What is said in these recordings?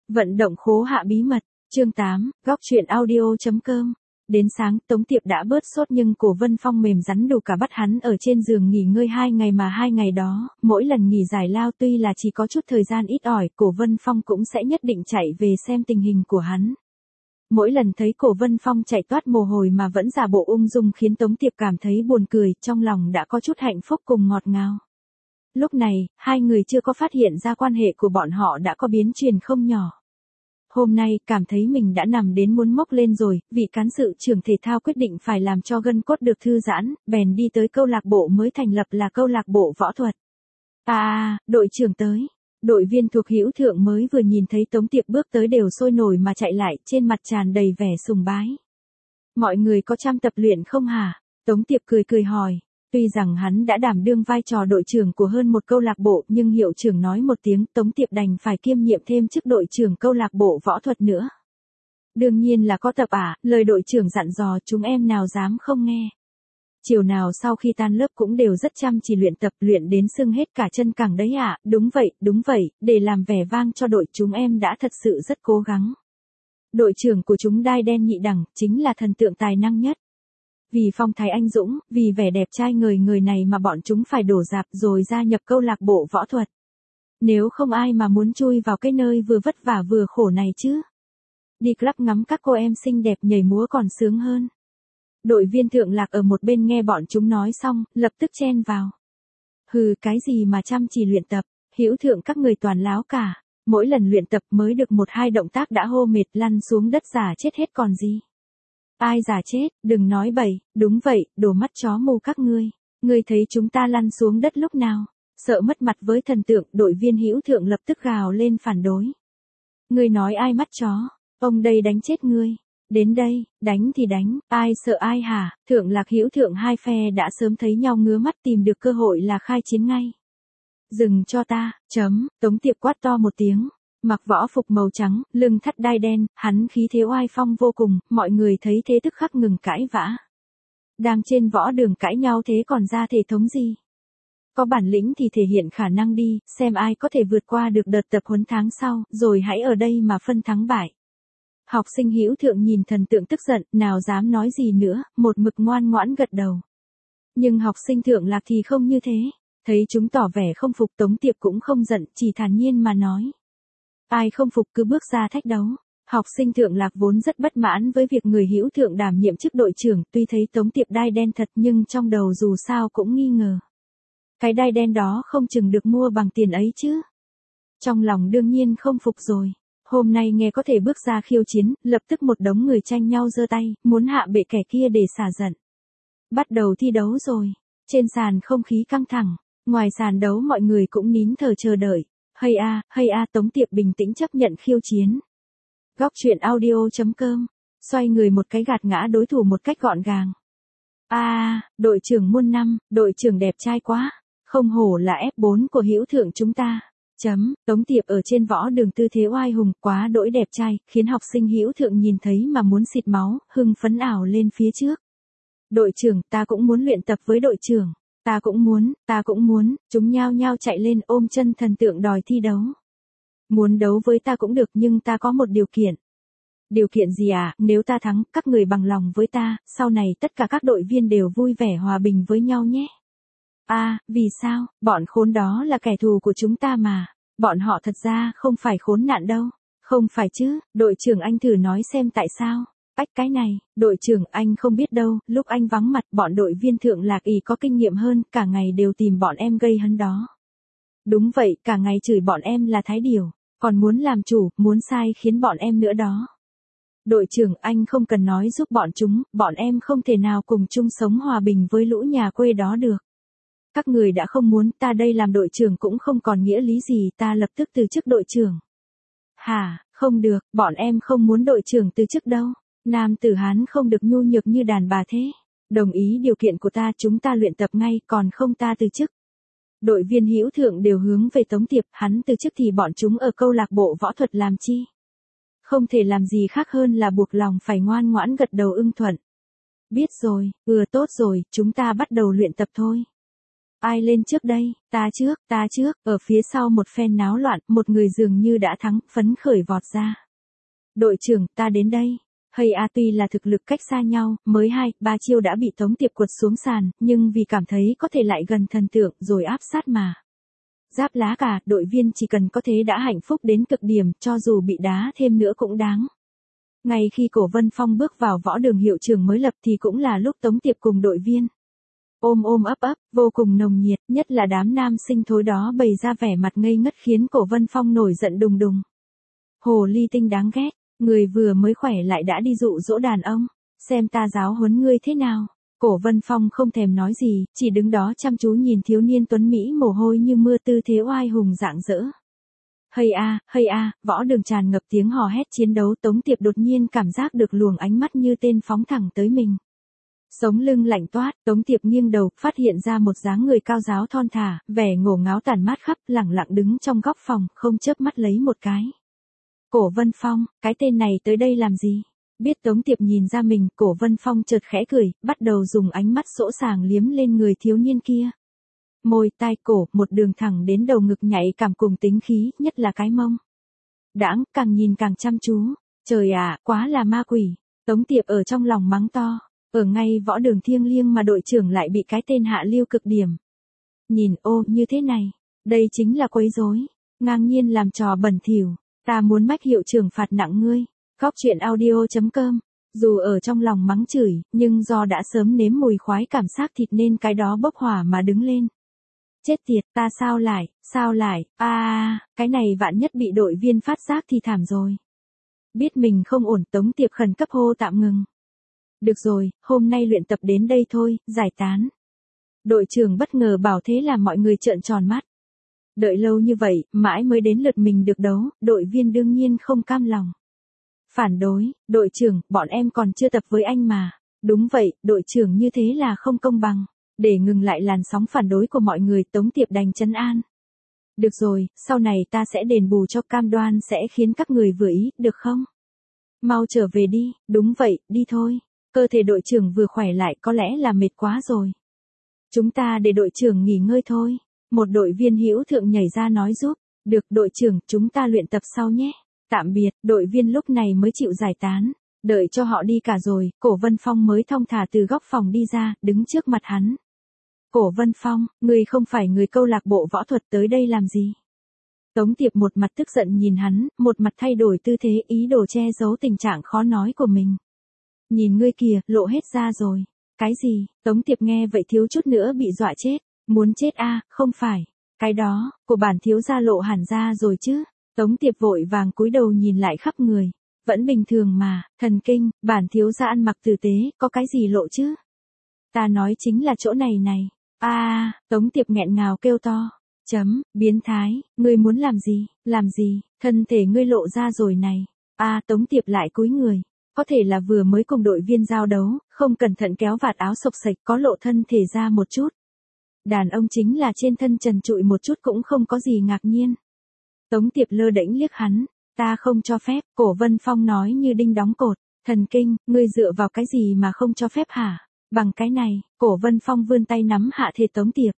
Vận động khố hạ bí mật, chương 8, góc truyện audio.com. Đến sáng, Tống Tiệp đã bớt sốt nhưng cổ Vân Phong mềm rắn đủ cả bắt hắn ở trên giường nghỉ ngơi 2 ngày mà 2 ngày đó, mỗi lần nghỉ giải lao tuy là chỉ có chút thời gian ít ỏi, cổ Vân Phong cũng sẽ nhất định chạy về xem tình hình của hắn. Mỗi lần thấy cổ Vân Phong chạy toát mồ hôi mà vẫn giả bộ ung dung khiến Tống Tiệp cảm thấy buồn cười, trong lòng đã có chút hạnh phúc cùng ngọt ngào. Lúc này, hai người chưa có phát hiện ra quan hệ của bọn họ đã có biến chuyển không nhỏ. Hôm nay, cảm thấy mình đã nằm đến muốn mốc lên rồi, vị cán sự trưởng thể thao quyết định phải làm cho gân cốt được thư giãn, bèn đi tới câu lạc bộ mới thành lập là câu lạc bộ võ thuật. Đội trưởng tới. Đội viên thuộc Hữu Thượng mới vừa nhìn thấy Tống Tiệp bước tới đều sôi nổi mà chạy lại, trên mặt tràn đầy vẻ sùng bái. Mọi người có chăm tập luyện không hả? Tống Tiệp cười cười hỏi. Tuy rằng hắn đã đảm đương vai trò đội trưởng của hơn một câu lạc bộ, nhưng hiệu trưởng nói một tiếng, Tống Tiệp đành phải kiêm nhiệm thêm chức đội trưởng câu lạc bộ võ thuật nữa. Đương nhiên là có tập lời đội trưởng dặn dò, chúng em nào dám không nghe. Chiều nào sau khi tan lớp cũng đều rất chăm chỉ luyện tập, luyện đến sưng hết cả chân cẳng đấy ạ. Đúng vậy, để làm vẻ vang cho đội chúng em đã thật sự rất cố gắng. Đội trưởng của chúng đai đen nhị đẳng, chính là thần tượng tài năng nhất. Vì phong thái anh dũng, vì vẻ đẹp trai người này mà bọn chúng phải đổ rạp rồi gia nhập câu lạc bộ võ thuật. Nếu không ai mà muốn chui vào cái nơi vừa vất vả vừa khổ này chứ. Đi club ngắm các cô em xinh đẹp nhảy múa còn sướng hơn. Đội viên Thượng Lạc ở một bên nghe bọn chúng nói xong, lập tức chen vào. Hừ, cái gì mà chăm chỉ luyện tập, Hữu Thượng các người toàn láo cả. Mỗi lần luyện tập mới được 1-2 động tác đã hô mệt lăn xuống đất giả chết hết còn gì. Ai giả chết, đừng nói bậy, đúng vậy, đồ mắt chó mù các ngươi. Ngươi thấy chúng ta lăn xuống đất lúc nào? Sợ mất mặt với thần tượng, đội viên Hữu Thượng lập tức gào lên phản đối. Ngươi nói ai mắt chó? Ông đây đánh chết ngươi. Đến đây, đánh thì đánh, ai sợ ai hả? Thượng Lạc Hữu Thượng hai phe đã sớm thấy nhau ngứa mắt tìm được cơ hội là khai chiến ngay. Dừng cho ta, Tống Tiệp quát to một tiếng. Mặc võ phục màu trắng, lưng thắt đai đen, hắn khí thế oai phong vô cùng, mọi người thấy thế tức khắc ngừng cãi vã. Đang trên võ đường cãi nhau thế còn ra thể thống gì? Có bản lĩnh thì thể hiện khả năng đi, xem ai có thể vượt qua được đợt tập huấn tháng sau, rồi hãy ở đây mà phân thắng bại. Học sinh Hữu Thượng nhìn thần tượng tức giận, nào dám nói gì nữa, một mực ngoan ngoãn gật đầu. Nhưng học sinh Thượng Lạc thì không như thế, thấy chúng tỏ vẻ không phục, Tống Tiệp cũng không giận, chỉ thản nhiên mà nói. Ai không phục cứ bước ra thách đấu. Học sinh Thượng Lạc vốn rất bất mãn với việc người Hữu Thượng đảm nhiệm chức đội trưởng, tuy thấy Tống Tiệp đai đen thật nhưng trong đầu dù sao cũng nghi ngờ. Cái đai đen đó không chừng được mua bằng tiền ấy chứ. Trong lòng đương nhiên không phục rồi. Hôm nay nghe có thể bước ra khiêu chiến, lập tức một đống người tranh nhau giơ tay, muốn hạ bệ kẻ kia để xả giận. Bắt đầu thi đấu rồi. Trên sàn không khí căng thẳng, ngoài sàn đấu mọi người cũng nín thở chờ đợi. Hay a, Tống Tiệp bình tĩnh chấp nhận khiêu chiến. Góc truyện audio.com, xoay người một cái gạt ngã đối thủ một cách gọn gàng. Đội trưởng muôn năm, đội trưởng đẹp trai quá, không hổ là F4 của Hữu Thượng chúng ta. Tống Tiệp ở trên võ đường tư thế oai hùng quá đỗi đẹp trai, khiến học sinh Hữu Thượng nhìn thấy mà muốn xịt máu, hưng phấn ảo lên phía trước. Đội trưởng, ta cũng muốn luyện tập với đội trưởng. Ta cũng muốn, chúng nhao nhao chạy lên ôm chân thần tượng đòi thi đấu. Muốn đấu với ta cũng được nhưng ta có một điều kiện. Điều kiện gì à? Nếu ta thắng, các người bằng lòng với ta, sau này tất cả các đội viên đều vui vẻ hòa bình với nhau nhé. Vì sao? Bọn khốn đó là kẻ thù của chúng ta mà. Bọn họ thật ra không phải khốn nạn đâu. Không phải chứ, đội trưởng anh thử nói xem tại sao. Cái này, đội trưởng anh không biết đâu, lúc anh vắng mặt bọn đội viên Thượng Lạc ý có kinh nghiệm hơn, cả ngày đều tìm bọn em gây hấn đó. Đúng vậy, cả ngày chửi bọn em là thái điểu, còn muốn làm chủ, muốn sai khiến bọn em nữa đó. Đội trưởng anh không cần nói giúp bọn em không thể nào cùng chung sống hòa bình với lũ nhà quê đó được. Các người đã không muốn, ta đây làm đội trưởng cũng không còn nghĩa lý gì, ta lập tức từ chức đội trưởng. Hả, không được, bọn em không muốn đội trưởng từ chức đâu. Nam tử Hán không được nhu nhược như đàn bà thế. Đồng ý điều kiện của ta, chúng ta luyện tập ngay, còn không ta từ chức. Đội viên Hữu Thượng đều hướng về Tống Tiệp, hắn từ chức thì bọn chúng ở câu lạc bộ võ thuật làm chi? Không thể làm gì khác hơn là buộc lòng phải ngoan ngoãn gật đầu ưng thuận. Biết rồi, tốt rồi, chúng ta bắt đầu luyện tập thôi. Ai lên trước đây, ta trước, ở phía sau một phen náo loạn, một người dường như đã thắng, phấn khởi vọt ra. Đội trưởng, ta đến đây. Hay a tuy là thực lực cách xa nhau, mới 2-3 chiêu đã bị Tống Tiệp quật xuống sàn, nhưng vì cảm thấy có thể lại gần thần tượng rồi áp sát mà. Giáp lá cả, đội viên chỉ cần có thế đã hạnh phúc đến cực điểm, cho dù bị đá thêm nữa cũng đáng. Ngay khi Cổ Vân Phong bước vào võ đường hiệu trưởng mới lập thì cũng là lúc Tống Tiệp cùng đội viên ôm ấp, vô cùng nồng nhiệt, nhất là đám nam sinh thối đó bày ra vẻ mặt ngây ngất khiến Cổ Vân Phong nổi giận đùng đùng. Hồ ly tinh đáng ghét, người vừa mới khỏe lại đã đi dụ dỗ đàn ông, xem ta giáo huấn ngươi thế nào. Cổ Vân Phong không thèm nói gì, chỉ đứng đó chăm chú nhìn thiếu niên tuấn Mỹ mồ hôi như mưa tư thế oai hùng rạng rỡ. Hay a, võ đường tràn ngập tiếng hò hét chiến đấu. Tống Tiệp đột nhiên cảm giác được luồng ánh mắt như tên phóng thẳng tới mình. Sống lưng lạnh toát, Tống Tiệp nghiêng đầu, phát hiện ra một dáng người cao ráo thon thả, vẻ ngổ ngáo tàn mát khắp, lẳng lặng đứng trong góc phòng, không chớp mắt lấy một cái. Cổ Vân Phong, cái tên này tới đây làm gì? Biết Tống Tiệp nhìn ra mình, Cổ Vân Phong chợt khẽ cười, bắt đầu dùng ánh mắt sỗ sàng liếm lên người thiếu niên kia. Môi, tai, cổ, một đường thẳng đến đầu ngực nhạy cảm cùng tính khí, nhất là cái mông. Đãng, càng nhìn càng chăm chú. Trời ạ, quá là ma quỷ. Tống Tiệp ở trong lòng mắng to. Ở ngay võ đường thiêng liêng mà đội trưởng lại bị cái tên hạ lưu cực điểm. Nhìn ô, như thế này. Đây chính là quấy rối. Ngang nhiên làm trò bẩn thỉu. Ta muốn mách hiệu trưởng phạt nặng ngươi. Góc truyện audio.com. Dù ở trong lòng mắng chửi, nhưng do đã sớm nếm mùi khoái cảm giác thịt nên cái đó bốc hỏa mà đứng lên. Chết tiệt, ta sao lại, cái này vạn nhất bị đội viên phát giác thì thảm rồi. Biết mình không ổn, Tống Tiệp khẩn cấp hô tạm ngừng. Được rồi, hôm nay luyện tập đến đây thôi, giải tán. Đội trưởng bất ngờ bảo thế làm mọi người trợn tròn mắt. Đợi lâu như vậy, mãi mới đến lượt mình được đấu, đội viên đương nhiên không cam lòng. Phản đối, đội trưởng, bọn em còn chưa tập với anh mà. Đúng vậy, đội trưởng như thế là không công bằng. Để ngừng lại làn sóng phản đối của mọi người, Tống Tiệp đành trấn an. Được rồi, sau này ta sẽ đền bù cho, cam đoan sẽ khiến các người vừa ý, được không? Mau trở về đi, đúng vậy, đi thôi. Cơ thể đội trưởng vừa khỏe lại có lẽ là mệt quá rồi. Chúng ta để đội trưởng nghỉ ngơi thôi. Một đội viên hữu thượng nhảy ra nói giúp. Được đội trưởng, chúng ta luyện tập sau nhé. Tạm biệt, đội viên lúc này mới chịu giải tán. Đợi cho họ đi cả rồi, Cổ Vân Phong mới thong thả từ góc phòng đi ra, đứng trước mặt hắn. Cổ Vân Phong, người không phải người câu lạc bộ võ thuật tới đây làm gì? Tống Tiệp một mặt tức giận nhìn hắn, một mặt thay đổi tư thế ý đồ che giấu tình trạng khó nói của mình. Nhìn ngươi kìa, lộ hết ra rồi. Cái gì? Tống Tiệp nghe vậy thiếu chút nữa bị dọa chết. Muốn chết không phải. Cái đó, của bản thiếu gia lộ hẳn ra rồi chứ. Tống Tiệp vội vàng cúi đầu nhìn lại khắp người. Vẫn bình thường mà, thần kinh, bản thiếu gia ăn mặc tử tế, có cái gì lộ chứ? Ta nói chính là chỗ này này. Tống Tiệp nghẹn ngào kêu to. Biến thái, ngươi muốn làm gì, thân thể ngươi lộ ra rồi này. Tống Tiệp lại cúi người. Có thể là vừa mới cùng đội viên giao đấu, không cẩn thận kéo vạt áo xộc xệch có lộ thân thể ra một chút. Đàn ông chính là trên thân trần trụi một chút cũng không có gì ngạc nhiên. Tống Tiệp lơ đễnh liếc hắn. Ta không cho phép, Cổ Vân Phong nói như đinh đóng cột. Thần kinh, ngươi dựa vào cái gì mà không cho phép hả? Bằng cái này, Cổ Vân Phong vươn tay nắm hạ thể Tống Tiệp.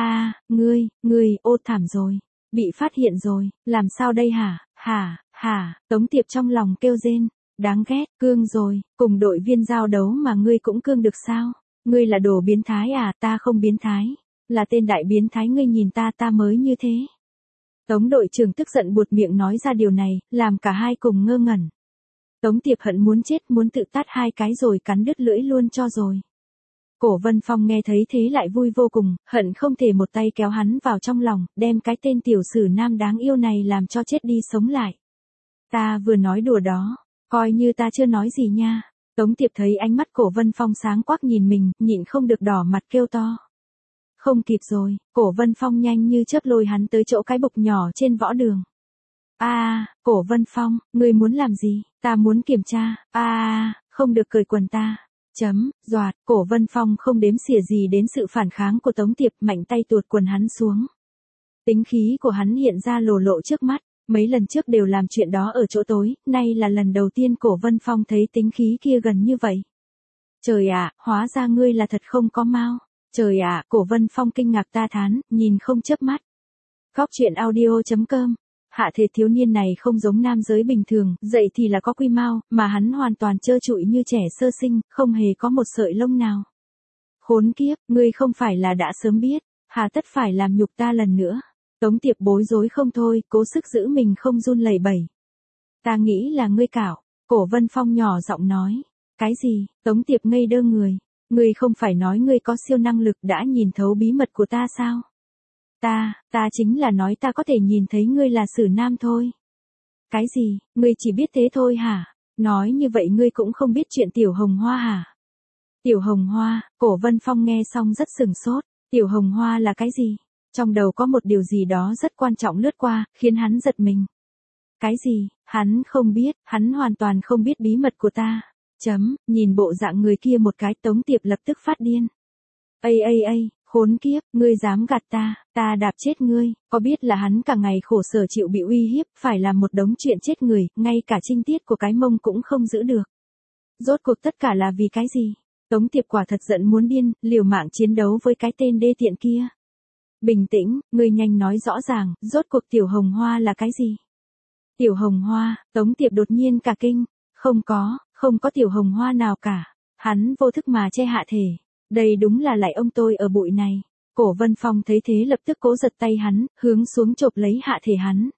Ngươi, ô thảm rồi. Bị phát hiện rồi, làm sao đây hả? Tống Tiệp trong lòng kêu rên. Đáng ghét, cương rồi, cùng đội viên giao đấu mà ngươi cũng cương được sao? Ngươi là đồ biến thái ta không biến thái. Là tên đại biến thái, ngươi nhìn ta mới như thế. Tống đội trưởng tức giận buột miệng nói ra điều này, làm cả hai cùng ngơ ngẩn. Tống Tiệp hận muốn chết, muốn tự tát hai cái rồi cắn đứt lưỡi luôn cho rồi. Cổ Vân Phong nghe thấy thế lại vui vô cùng, hận không thể một tay kéo hắn vào trong lòng, đem cái tên tiểu sử nam đáng yêu này làm cho chết đi sống lại. Ta vừa nói đùa đó, coi như ta chưa nói gì nha. Tống Tiệp thấy ánh mắt Cổ Vân Phong sáng quắc nhìn mình, nhịn không được đỏ mặt kêu to. Không kịp rồi, Cổ Vân Phong nhanh như chớp lôi hắn tới chỗ cái bục nhỏ trên võ đường. Cổ Vân Phong, ngươi muốn làm gì? Ta muốn kiểm tra. Không được cởi quần ta. Doạt, Cổ Vân Phong không đếm xỉa gì đến sự phản kháng của Tống Tiệp, mạnh tay tuột quần hắn xuống. Tính khí của hắn hiện ra lồ lộ trước mắt, mấy lần trước đều làm chuyện đó ở chỗ tối, nay là lần đầu tiên Cổ Vân Phong thấy tính khí kia gần như vậy. Trời ạ, hóa ra ngươi là thật không có mau. Trời ạ, Cổ Vân Phong kinh ngạc ta thán, nhìn không chớp mắt. Góc truyện audio.com. Hạ thể thiếu niên này không giống nam giới bình thường, dậy thì là có quy mao, mà hắn hoàn toàn trơ trụi như trẻ sơ sinh, không hề có một sợi lông nào. Khốn kiếp, ngươi không phải là đã sớm biết, hà tất phải làm nhục ta lần nữa. Tống Tiệp bối rối không thôi, cố sức giữ mình không run lẩy bẩy. Ta nghĩ là ngươi cảo, Cổ Vân Phong nhỏ giọng nói. Cái gì? Tống Tiệp ngây đơ người. Ngươi không phải nói ngươi có siêu năng lực đã nhìn thấu bí mật của ta sao? Ta chính là nói ta có thể nhìn thấy ngươi là Sử Nam thôi. Cái gì, ngươi chỉ biết thế thôi hả? Nói như vậy ngươi cũng không biết chuyện Tiểu Hồng Hoa hả? Tiểu Hồng Hoa, Cổ Vân Phong nghe xong rất sừng sốt. Tiểu Hồng Hoa là cái gì? Trong đầu có một điều gì đó rất quan trọng lướt qua, khiến hắn giật mình. Cái gì? Hắn không biết, hắn hoàn toàn không biết bí mật của ta. Nhìn bộ dạng người kia một cái, Tống Tiệp lập tức phát điên. Ây, khốn kiếp, ngươi dám gạt ta đạp chết ngươi, có biết là hắn cả ngày khổ sở chịu bị uy hiếp, phải làm một đống chuyện chết người, ngay cả trinh tiết của cái mông cũng không giữ được. Rốt cuộc tất cả là vì cái gì? Tống Tiệp quả thật giận muốn điên, liều mạng chiến đấu với cái tên đê tiện kia. Bình tĩnh, ngươi nhanh nói rõ ràng, rốt cuộc Tiểu Hồng Hoa là cái gì? Tiểu Hồng Hoa, Tống Tiệp đột nhiên cả kinh, không có Tiểu Hồng Hoa nào cả. Hắn vô thức mà che hạ thể. Đây đúng là lại ông tôi ở bụi này. Cổ Vân Phong thấy thế lập tức cố giật tay hắn, hướng xuống chộp lấy hạ thể hắn.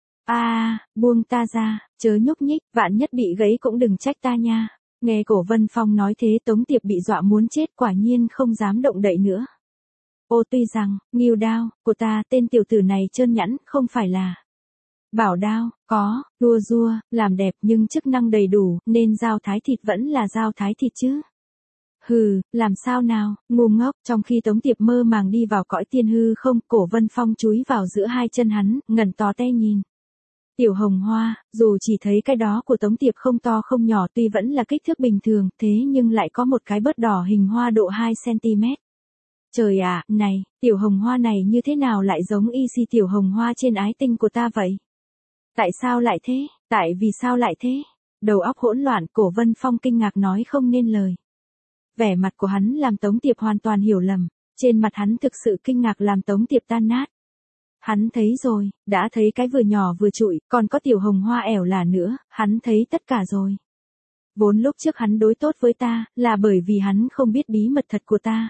Buông ta ra, chớ nhúc nhích, vạn nhất bị gãy cũng đừng trách ta nha. Nghe Cổ Vân Phong nói thế Tống Tiệp bị dọa muốn chết, quả nhiên không dám động đậy nữa. Tuy rằng, Ngưu Đao, của ta tên tiểu tử này trơn nhẵn, không phải là Bảo Đao, có, đua rua, làm đẹp nhưng chức năng đầy đủ, nên dao thái thịt vẫn là dao thái thịt chứ. Hừ, làm sao nào, ngu ngốc, trong khi Tống Tiệp mơ màng đi vào cõi tiên hư không, Cổ Vân Phong chúi vào giữa hai chân hắn, ngẩn to te nhìn. Tiểu Hồng Hoa, dù chỉ thấy cái đó của Tống Tiệp không to không nhỏ tuy vẫn là kích thước bình thường, thế nhưng lại có một cái bớt đỏ hình hoa độ 2cm. Trời ạ, này, Tiểu Hồng Hoa này như thế nào lại giống y si Tiểu Hồng Hoa trên ái tinh của ta vậy? Tại sao lại thế? Vì sao lại thế? Đầu óc hỗn loạn, Cổ Vân Phong kinh ngạc nói không nên lời. Vẻ mặt của hắn làm Tống Tiệp hoàn toàn hiểu lầm, trên mặt hắn thực sự kinh ngạc làm Tống Tiệp tan nát. Hắn thấy rồi, đã thấy cái vừa nhỏ vừa trụi, còn có Tiểu Hồng Hoa ẻo là nữa, hắn thấy tất cả rồi. Vốn lúc trước hắn đối tốt với ta, là bởi vì hắn không biết bí mật thật của ta.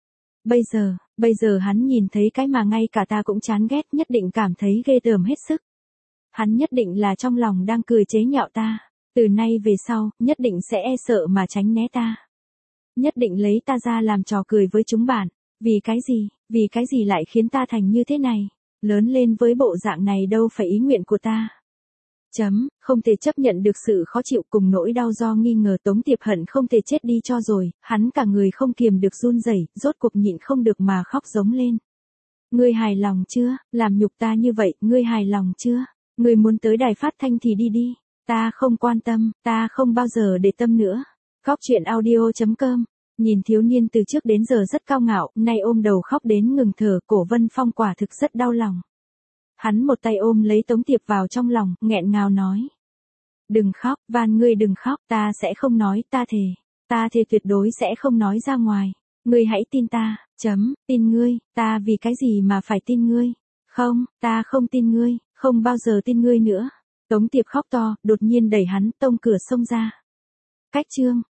Bây giờ hắn nhìn thấy cái mà ngay cả ta cũng chán ghét, nhất định cảm thấy ghê tởm hết sức. Hắn nhất định là trong lòng đang cười chế nhạo ta, từ nay về sau, nhất định sẽ e sợ mà tránh né ta. Nhất định lấy ta ra làm trò cười với chúng bạn, vì cái gì lại khiến ta thành như thế này, lớn lên với bộ dạng này đâu phải ý nguyện của ta. Không thể chấp nhận được sự khó chịu cùng nỗi đau do nghi ngờ Tống Tiệp hận không thể chết đi cho rồi, hắn cả người không kiềm được run rẩy, rốt cuộc nhịn không được mà khóc giống lên. Ngươi hài lòng chưa, làm nhục ta như vậy, ngươi hài lòng chưa? Ngươi muốn tới đài phát thanh thì đi, ta không quan tâm, ta không bao giờ để tâm nữa. Góc truyện audio.com. Nhìn thiếu niên từ trước đến giờ rất cao ngạo, nay ôm đầu khóc đến ngừng thở, Cổ Vân Phong quả thực rất đau lòng. Hắn một tay ôm lấy Tống Tiệp vào trong lòng, nghẹn ngào nói. Đừng khóc, van ngươi đừng khóc, ta sẽ không nói, ta thề tuyệt đối sẽ không nói ra ngoài. Ngươi hãy tin ta, tin ngươi, ta vì cái gì mà phải tin ngươi? Không, ta không tin ngươi, không bao giờ tin ngươi nữa. Tống Tiệp khóc to, đột nhiên đẩy hắn, tông cửa xông ra. Cách chương.